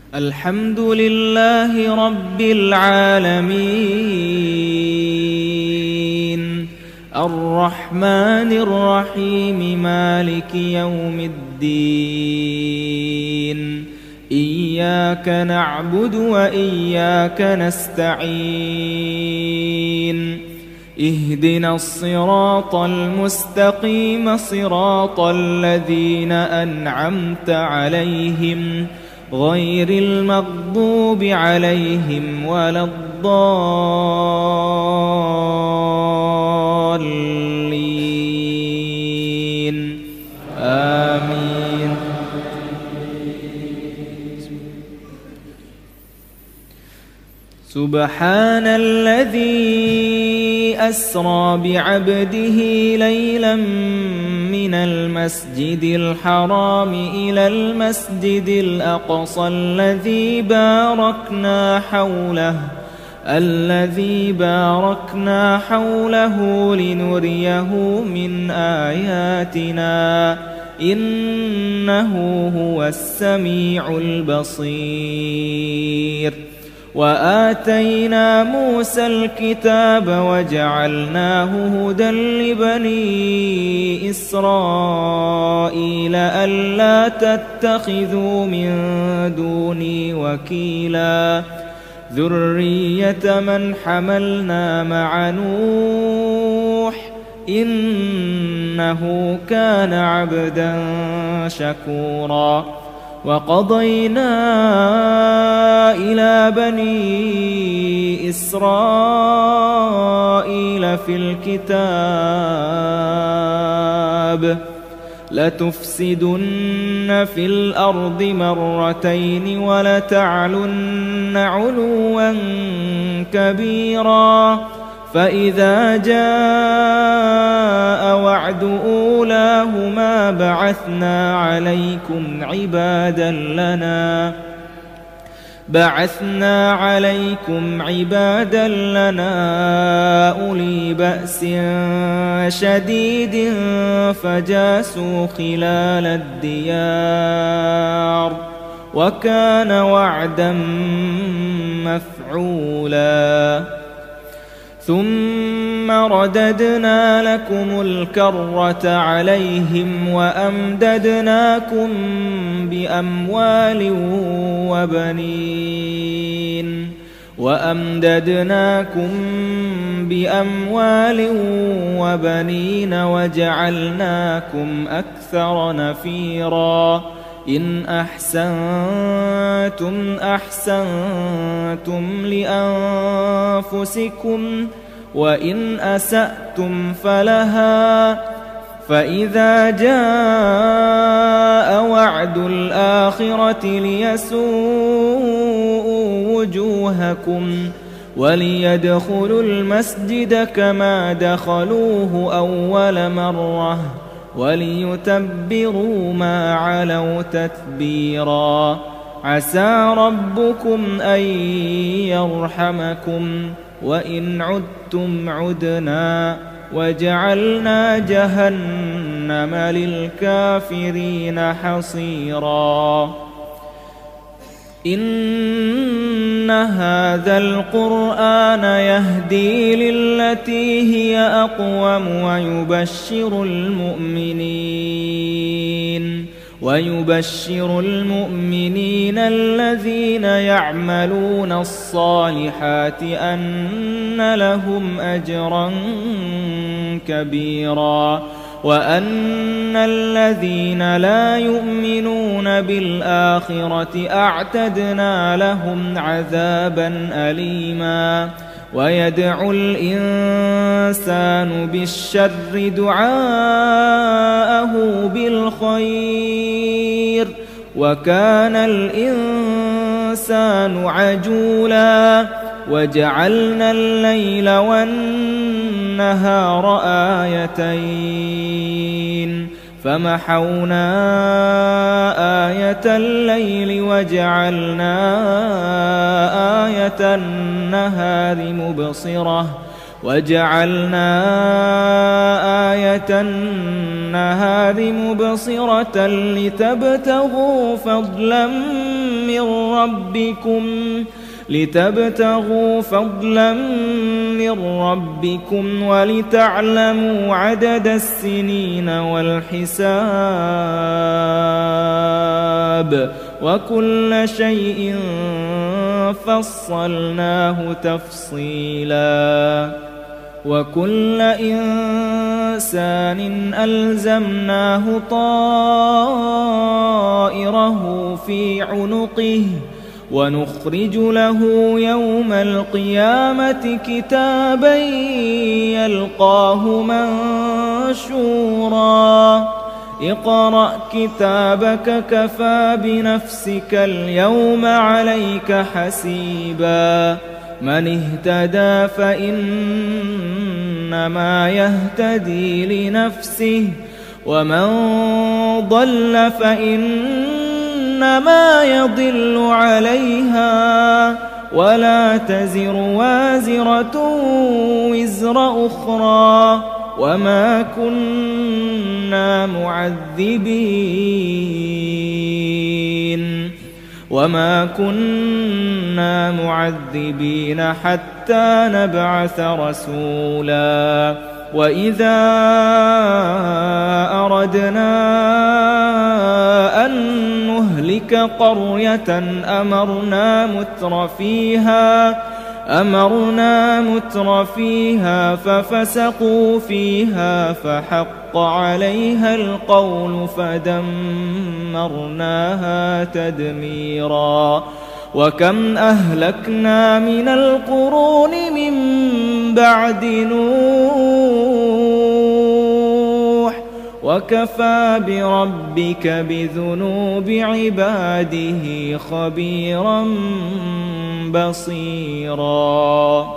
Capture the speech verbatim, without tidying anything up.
الحمد لله رب العالمين الرحمن الرحيم مالك يوم الدين إياك نعبد وإياك نستعين اهدنا الصراط المستقيم صراط الذين أنعمت عليهم غير المغضوب عليهم ولا الضالين آمين. سبحان الذي أسرى بعبده ليلا من المسجد الحرام إلى المسجد الأقصى الذي باركنا حوله الذي باركنا حوله لنريه من آياتنا إنه هو السميع البصير. وآتينا موسى الكتاب وجعلناه هدى لبني إسرائيل ألا تتخذوا من دوني وكيلا ذرية من حملنا مع نوح إنه كان عبدا شكورا. وقضينا إلى بني إسرائيل في الكتاب لتفسدن في الأرض مرتين ولتعلن علوا كبيرا فإذا جاء وعد أولاهما بعثنا عليكم عبادا لنا بعثنا عليكم عبادا لنا أولي بأس شديد فجاسوا خلال الديار وكان وعدا مفعولا. ثم رددنا لكم الكرة عليهم وأمددناكم بأموال وبنين وأمددناكم بأموال وبنين وجعلناكم أكثر نفيرا. إن أحسنتم أحسنتم لأنفسكم وإن أسأتم فلها فإذا جاء وعد الآخرة ليسوءوا وجوهكم وليدخلوا المسجد كما دخلوه أول مرة وليتبروا ما علوا تتبيرا. عسى ربكم أن يرحمكم وإن عدتم عدنا وجعلنا جهنم للكافرين حصيرا. إن هذا القرآن يهدي للتي هي أقوم ويبشر المؤمنين ويبشر المؤمنين الذين يعملون الصالحات أن لهم أجرا كبيرا وأن الذين لا يؤمنون بالآخرة أعتدنا لهم عذابا أليما. ويدعو الإنسان بالشر دعاءه بالخير وكان الإنسان عجولا. وجعلنا الليل والنهار آيتين فمحونا آية الليل وجعلنا آية النهار مبصرة وجعلنا آية النهار مبصرة لتبتغوا فضلا من ربكم لتبتغوا فضلا من ربكم ولتعلموا عدد السنين والحساب وكل شيء فصلناه تفصيلا وكل إنسان ألزمناه طائره في عنقه ونخرج له يوم القيامة كتابا يلقاه منشورا اقرأ كتابك كفى بنفسك اليوم عليك حسيبا من اهتدى فإنما يهتدي لنفسه ومن ضل فإنما يضل عليها ولا تزر وازرة وزر أخرى وما كنا معذبين وما كنا معذبين حتى نبعث رسولا وإذا أردنا أن نهلك قرية أمرنا متر فيها أمرنا متر فيها ففسقوا فيها فحق عليها القول فدمرناها تدميرا وكم أهلكنا من القرون من بعد نوح وكفى بربك بذنوب عباده خبيرا بصيرا